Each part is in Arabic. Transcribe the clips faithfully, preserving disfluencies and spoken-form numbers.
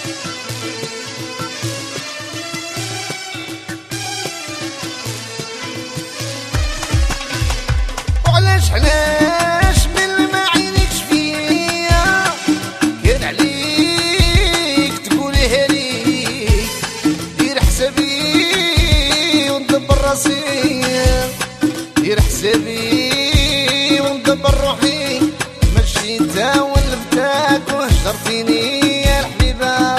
وعلاش علاش من ما عينيكش فيا كان عليك تقوليها لي دير حسابي وندبر راسي دير حسابي وندبر روحي ماشي انت ولفتك وهجرتيني يا الحبيبه.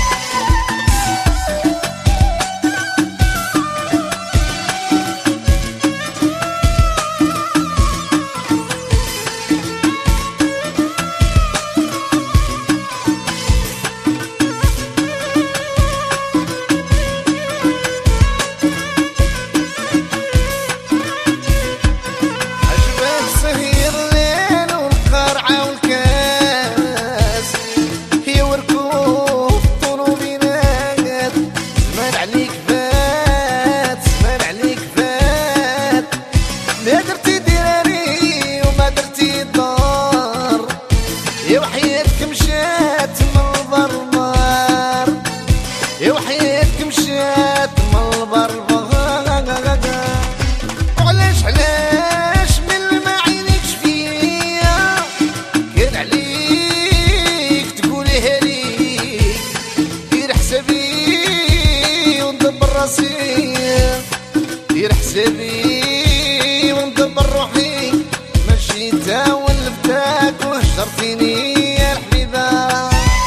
ما درتي ديراري وما درتي الدار يا وحياتك مشات من البربر يا وحياتك مشات من البربر. وعلاش علاش من ما عينيكش فيا كان عليك تقوليها لي دير حسابي وندبر راسي دير حسابي وندبر روحي ماشي انت ولفتك وهجرتيني يا الحبيبه.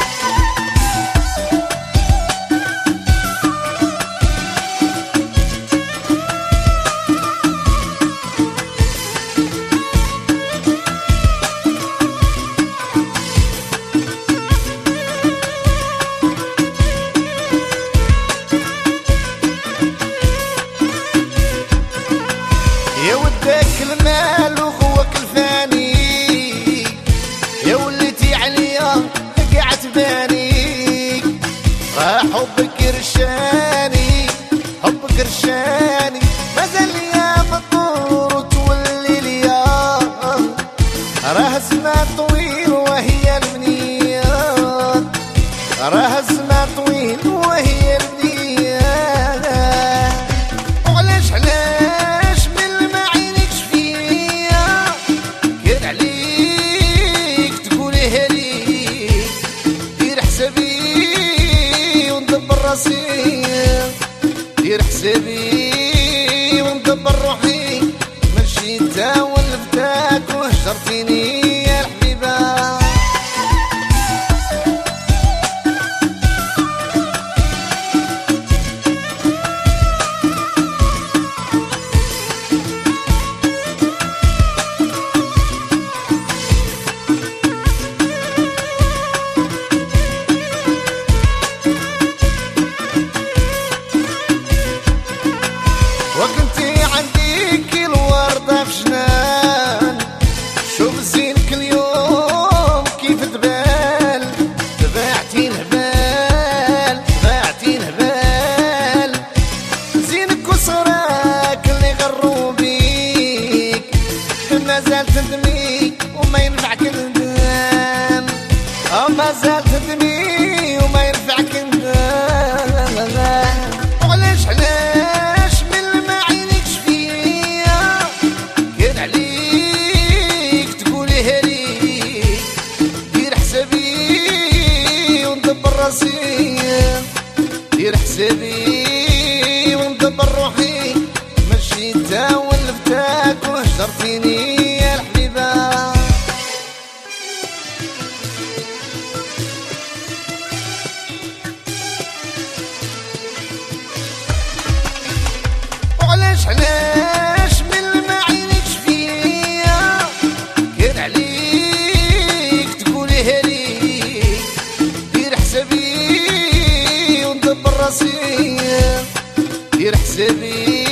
يا وداك المال وخوك الفاني يا وليتي عليا قاعد تباني راه حبك رشاني حبك رشاني مازال ليا فطور وتولي ليا راه الزمان طويل وهي المنية راه الزمان طويل وهي المنية. وعلاش علاش دير حسابي وندبر روحي ماشي انت ولفتك وهجرتيني يا الحبيبه. وكنتي عندك الوردة في جنان شوف زينك اليوم كيف تبال تبعتي الهبال تبعتي الهبال زينك وصراك اللي غروا بيك مازال تندمي وما ينفعك الندم مازال تندمي وما ينفعك الندم. وعلاش علاش دير حسابي وندبر روحي ماشي انت ولفتك وهجرتيني يا الحبيبه. وعلاش علاش من ما عينيكش فيا كان عليك تقوليها لي دير حسابي وندبر راسي دير حسابي